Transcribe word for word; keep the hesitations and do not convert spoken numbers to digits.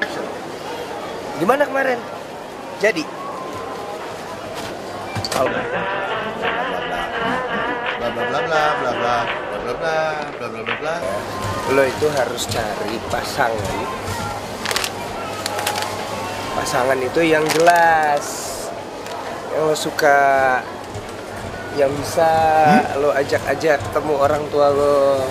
Gimana kemarin? Jadi? Oh. Bla bla bla bla bla bla bla bla bla bla bla bla. Lo itu harus cari pasangan. Pasangan itu yang jelas, yang lo suka, yang bisa hmm? lo ajak-ajak ketemu orang tua lo.